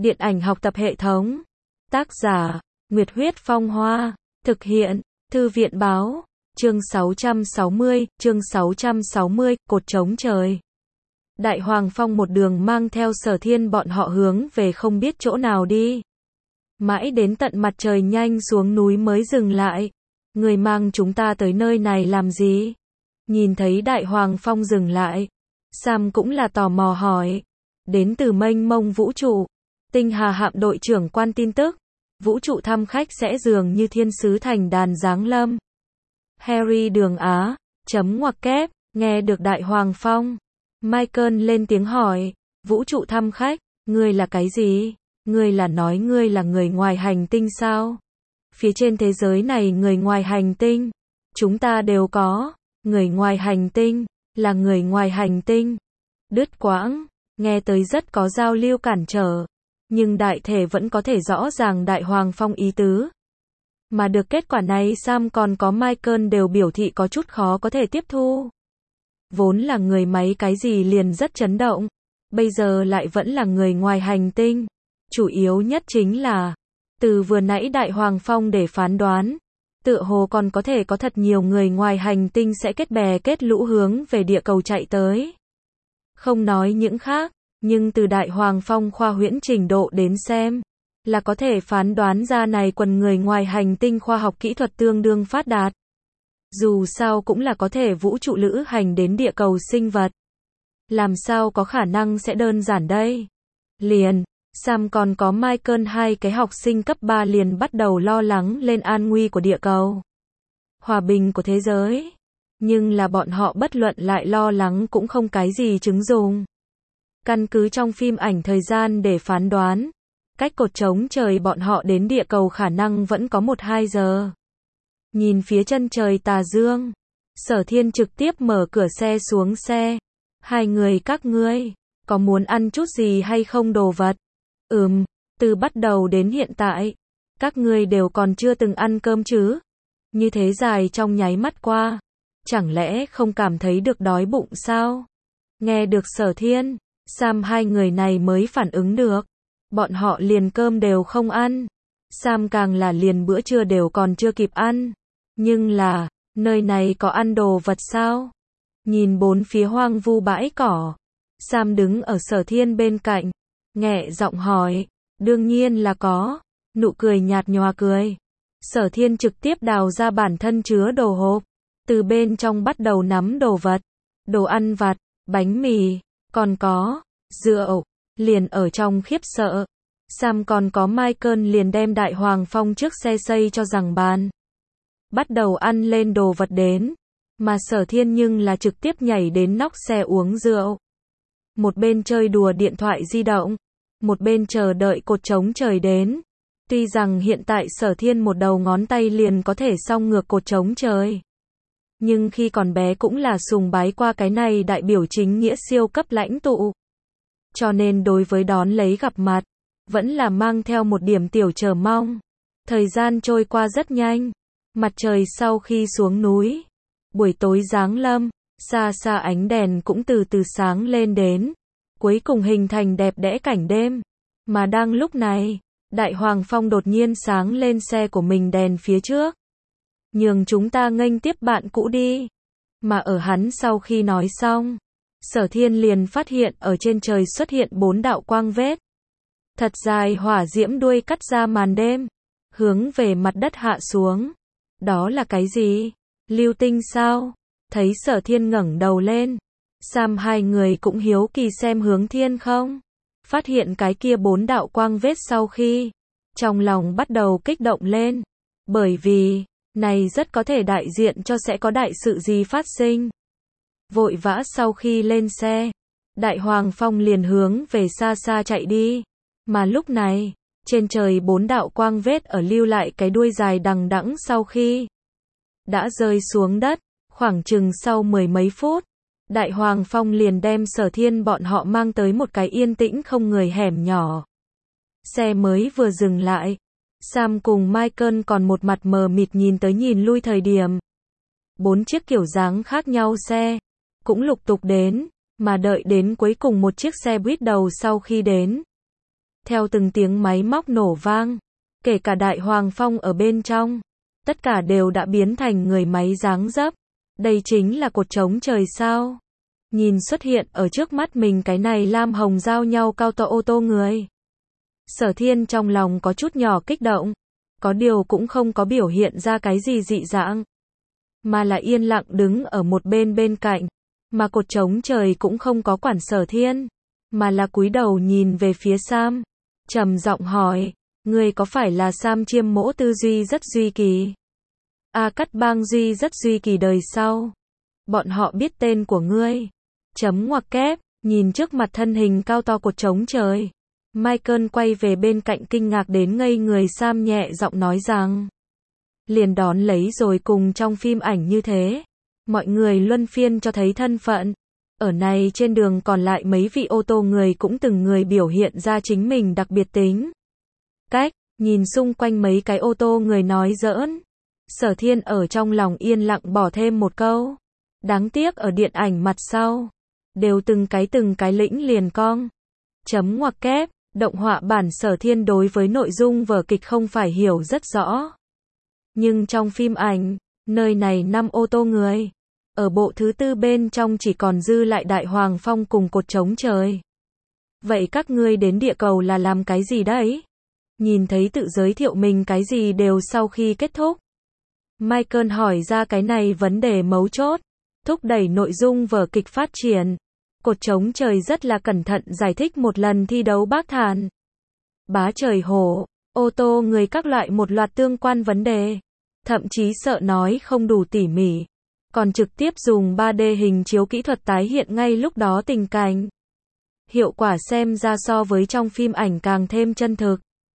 Điện ảnh học tập hệ thống. Tác giả, Nguyệt Huyết Phong Hoa. Thực hiện, Thư viện Báo. Chương 660, cột trống trời. Đại Hoàng Phong một đường mang theo Sở Thiên bọn họ hướng về không biết chỗ nào đi. Mãi đến tận mặt trời nhanh xuống núi mới dừng lại. Người mang chúng ta tới nơi này làm gì? Nhìn thấy Đại Hoàng Phong dừng lại, Sam cũng là tò mò hỏi. Đến từ mênh mông vũ trụ, Tinh Hà hạm đội trưởng quan tin tức, vũ trụ thăm khách sẽ dường như thiên sứ thành đàn giáng lâm. Harry Đường Á, ngoặc kép, nghe được Đại Hoàng Phong. Michael lên tiếng hỏi, vũ trụ thăm khách, ngươi là cái gì? Ngươi là nói ngươi là người ngoài hành tinh sao? Phía trên thế giới này người ngoài hành tinh, chúng ta đều có. Người ngoài hành tinh, là người ngoài hành tinh. Đứt quãng, nghe tới rất có giao lưu cản trở, nhưng đại thể vẫn có thể rõ ràng Đại Hoàng Phong ý tứ. Mà được kết quả này Sam còn có Michael đều biểu thị có chút khó có thể tiếp thu. Vốn là người máy cái gì liền rất chấn động, bây giờ lại vẫn là người ngoài hành tinh. Chủ yếu nhất chính là, từ vừa nãy Đại Hoàng Phong để phán đoán, tựa hồ còn có thể có thật nhiều người ngoài hành tinh sẽ kết bè kết lũ hướng về địa cầu chạy tới. Không nói những khác, nhưng từ Đại Hoàng Phong khoa huyễn trình độ đến xem, là có thể phán đoán ra này quần người ngoài hành tinh khoa học kỹ thuật tương đương phát đạt. Dù sao cũng là có thể vũ trụ lữ hành đến địa cầu sinh vật. Làm sao có khả năng sẽ đơn giản đây? Liền, Sam còn có Michael hai cái học sinh cấp 3 liền bắt đầu lo lắng lên an nguy của địa cầu. Hòa bình của thế giới. Nhưng là bọn họ bất luận lại lo lắng cũng không cái gì chứng dùng. Căn cứ trong phim ảnh thời gian để phán đoán, cách cột trống trời bọn họ đến địa cầu khả năng vẫn có 1-2 giờ. Nhìn phía chân trời tà dương, Sở Thiên trực tiếp mở cửa xe xuống xe. Hai người các ngươi, có muốn ăn chút gì hay không đồ vật? Từ bắt đầu đến hiện tại, các ngươi đều còn chưa từng ăn cơm chứ? Như thế dài trong nháy mắt qua, chẳng lẽ không cảm thấy được đói bụng sao? Nghe được Sở Thiên, Sam hai người này mới phản ứng được. Bọn họ liền cơm đều không ăn. Sam càng là liền bữa trưa đều còn chưa kịp ăn. Nhưng là, nơi này có ăn đồ vật sao? Nhìn bốn phía hoang vu bãi cỏ, Sam đứng ở Sở Thiên bên cạnh, nhẹ giọng hỏi, đương nhiên là có. Nụ cười nhạt nhòa cười. Sở Thiên trực tiếp đào ra bản thân chứa đồ hộp, từ bên trong bắt đầu nắm đồ vật, đồ ăn vặt, bánh mì, còn có rượu. Liền ở trong khiếp sợ, Sam còn có Michael liền đem Đại Hoàng Phong trước xe xây cho rằng bàn. Bắt đầu ăn lên đồ vật đến, mà Sở Thiên nhưng là trực tiếp nhảy đến nóc xe uống rượu. Một bên chơi đùa điện thoại di động, một bên chờ đợi cột trống trời đến. Tuy rằng hiện tại Sở Thiên một đầu ngón tay liền có thể song ngược cột trống trời, nhưng khi còn bé cũng là sùng bái qua cái này đại biểu chính nghĩa siêu cấp lãnh tụ. Cho nên đối với đón lấy gặp mặt, vẫn là mang theo một điểm tiểu chờ mong. Thời gian trôi qua rất nhanh, mặt trời sau khi xuống núi, buổi tối giáng lâm, xa xa ánh đèn cũng từ từ sáng lên đến, cuối cùng hình thành đẹp đẽ cảnh đêm. Mà đang lúc này, Đại Hoàng Phong đột nhiên sáng lên xe của mình đèn phía trước. Nhường chúng ta nghênh tiếp bạn cũ đi. Mà ở hắn sau khi nói xong, Sở Thiên liền phát hiện ở trên trời xuất hiện 4 đạo quang vết. Thật dài hỏa diễm đuôi cắt ra màn đêm, hướng về mặt đất hạ xuống. Đó là cái gì? Lưu tinh sao? Thấy Sở Thiên ngẩng đầu lên, Sam hai người cũng hiếu kỳ xem hướng thiên không. Phát hiện cái kia 4 đạo quang vết sau khi, trong lòng bắt đầu kích động lên. Bởi vì, này rất có thể đại diện cho sẽ có đại sự gì phát sinh. Vội vã sau khi lên xe, Đại Hoàng Phong liền hướng về xa xa chạy đi. Mà lúc này, trên trời 4 đạo quang vết ở lưu lại cái đuôi dài đằng đẵng sau khi đã rơi xuống đất, khoảng chừng sau 10 mấy phút, Đại Hoàng Phong liền đem Sở Thiên bọn họ mang tới một cái yên tĩnh không người hẻm nhỏ. Xe mới vừa dừng lại, Sam cùng Michael còn một mặt mờ mịt nhìn tới nhìn lui thời điểm. 4 chiếc kiểu dáng khác nhau xe cũng lục tục đến, mà đợi đến cuối cùng một chiếc xe buýt đầu sau khi đến. theo từng tiếng máy móc nổ vang, kể cả Đại Hoàng Phong ở bên trong, tất cả đều đã biến thành người máy dáng dấp. Đây chính là cột trống trời sao? Nhìn xuất hiện ở trước mắt mình cái này lam hồng giao nhau cao to ô tô người. Sở Thiên trong lòng có chút nhỏ kích động, có điều cũng không có biểu hiện ra cái gì dị dạng, mà là yên lặng đứng ở một bên bên cạnh, mà cột trống trời cũng không có quản Sở Thiên, mà là cúi đầu nhìn về phía Sam, trầm giọng hỏi, ngươi có phải là Sam Chiêm Mỗ tư duy rất duy kỳ? Cắt Bang duy rất duy kỳ đời sau. Bọn họ biết tên của ngươi. Chấm ngoặc kép, nhìn trước mặt thân hình cao to cột trống trời. Michael quay về bên cạnh kinh ngạc đến ngây người. Sam nhẹ giọng nói rằng, liền đón lấy rồi cùng trong phim ảnh như thế. Mọi người luân phiên cho thấy thân phận. Ở này trên đường còn lại mấy vị ô tô người cũng từng người biểu hiện ra chính mình đặc biệt tính. Cách, nhìn xung quanh mấy cái ô tô người nói giỡn. Sở Thiên ở trong lòng yên lặng bỏ thêm một câu. Đáng tiếc ở điện ảnh mặt sau, đều từng cái lĩnh liền cong. Chấm ngoặc kép, động họa bản Sở Thiên đối với nội dung vở kịch không phải hiểu rất rõ. Nhưng trong phim ảnh, nơi này 5 ô tô người. Ở bộ thứ 4 bên trong chỉ còn dư lại Đại Hoàng Phong cùng cột trống trời. Vậy các ngươi đến địa cầu là làm cái gì đấy? Nhìn thấy tự giới thiệu mình cái gì đều sau khi kết thúc. Michael hỏi ra cái này vấn đề mấu chốt, thúc đẩy nội dung vở kịch phát triển. Cột trống trời rất là cẩn thận giải thích một lần thi đấu bác thàn. Bá trời hổ, ô tô người các loại một loạt tương quan vấn đề. Thậm chí sợ nói không đủ tỉ mỉ. Còn trực tiếp dùng 3D hình chiếu kỹ thuật tái hiện ngay lúc đó tình cảnh. Hiệu quả xem ra so với trong phim ảnh càng thêm chân thực.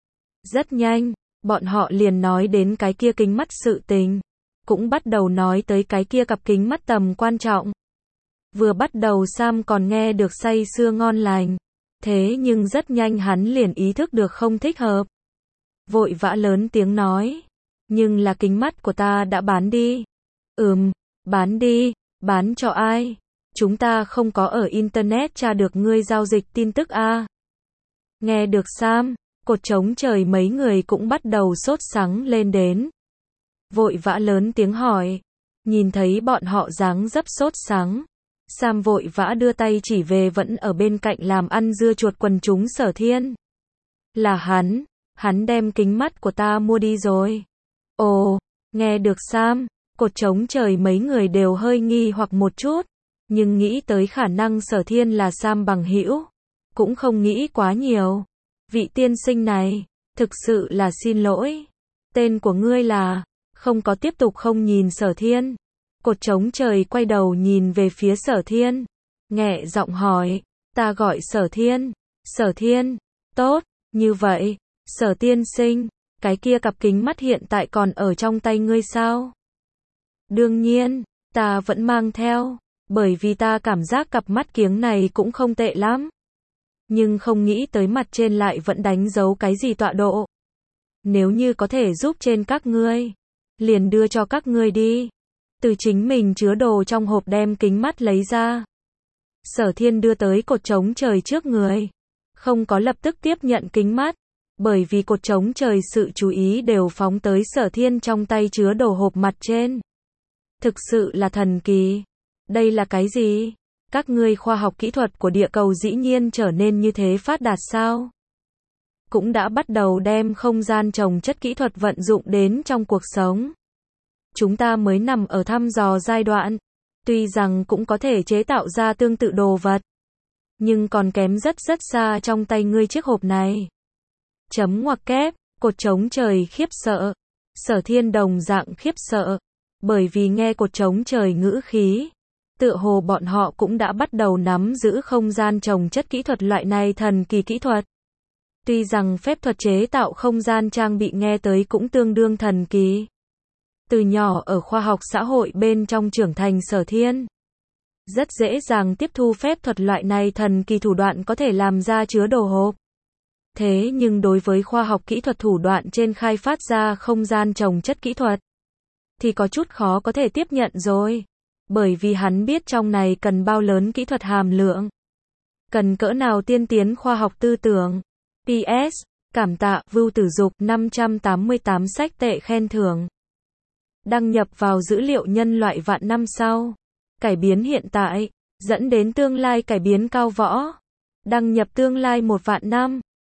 Rất nhanh, bọn họ liền nói đến cái kia kính mắt sự tình. Cũng bắt đầu nói tới cái kia cặp kính mắt tầm quan trọng. Vừa bắt đầu Sam còn nghe được say sưa ngon lành. Thế nhưng rất nhanh hắn liền ý thức được không thích hợp. Vội vã lớn tiếng nói. Nhưng là kính mắt của ta đã bán đi. Bán đi, bán cho ai? Chúng ta không có ở Internet tra được ngươi giao dịch tin tức a. Nghe được Sam, cột trống trời mấy người cũng bắt đầu sốt sắng lên đến. Vội vã lớn tiếng hỏi. Nhìn thấy bọn họ dáng dấp sốt sắng. Sam vội vã đưa tay chỉ về vẫn ở bên cạnh làm ăn dưa chuột quần chúng Sở Thiên. Là hắn đem kính mắt của ta mua đi rồi. Ồ, nghe được Sam, cột trống trời mấy người đều hơi nghi hoặc một chút, nhưng nghĩ tới khả năng Sở Thiên là Sam bằng hữu, cũng không nghĩ quá nhiều. Vị tiên sinh này, thực sự là xin lỗi. Tên của ngươi là, không có tiếp tục không nhìn Sở Thiên. Cột trống trời quay đầu nhìn về phía Sở Thiên, nhẹ giọng hỏi, ta gọi Sở Thiên. Sở Thiên, tốt, như vậy, Sở tiên sinh, cái kia cặp kính mắt hiện tại còn ở trong tay ngươi sao? Đương nhiên, ta vẫn mang theo, bởi vì ta cảm giác cặp mắt kiếng này cũng không tệ lắm. Nhưng không nghĩ tới mặt trên lại vẫn đánh dấu cái gì tọa độ. Nếu như có thể giúp trên các ngươi, liền đưa cho các ngươi đi. Từ chính mình chứa đồ trong hộp đem kính mắt lấy ra. Sở Thiên đưa tới cột trống trời trước người. Không có lập tức tiếp nhận kính mắt. Bởi vì cột trống trời sự chú ý đều phóng tới Sở Thiên trong tay chứa đồ hộp mặt trên. Thực sự là thần kỳ. Đây là cái gì? Các ngươi khoa học kỹ thuật của địa cầu dĩ nhiên trở nên như thế phát đạt sao? Cũng đã bắt đầu đem không gian trồng chất kỹ thuật vận dụng đến trong cuộc sống. Chúng ta mới nằm ở thăm dò giai đoạn. Tuy rằng cũng có thể chế tạo ra tương tự đồ vật. Nhưng còn kém rất xa trong tay ngươi chiếc hộp này. Chấm ngoặc kép, cột trống trời khiếp sợ. Sở Thiên đồng dạng khiếp sợ. Bởi vì nghe cột trống trời ngữ khí. Tựa hồ bọn họ cũng đã bắt đầu nắm giữ không gian trồng chất kỹ thuật loại này thần kỳ kỹ thuật. Tuy rằng phép thuật chế tạo không gian trang bị nghe tới cũng tương đương thần kỳ. Từ nhỏ ở khoa học xã hội bên trong trưởng thành Sở Thiên. Rất dễ dàng tiếp thu phép thuật loại này thần kỳ thủ đoạn có thể làm ra chứa đồ hộp. Thế nhưng đối với khoa học kỹ thuật thủ đoạn trên khai phát ra không gian trồng chất kỹ thuật, thì có chút khó có thể tiếp nhận rồi. Bởi vì hắn biết trong này cần bao lớn kỹ thuật hàm lượng. Cần cỡ nào tiên tiến khoa học tư tưởng. PS, cảm tạ, Vưu Tử Dục, 588 sách tệ khen thưởng. Đăng nhập vào dữ liệu nhân loại vạn năm sau. Cải biến hiện tại, dẫn đến tương lai cải biến cao võ. Đăng nhập tương lai 1 vạn năm.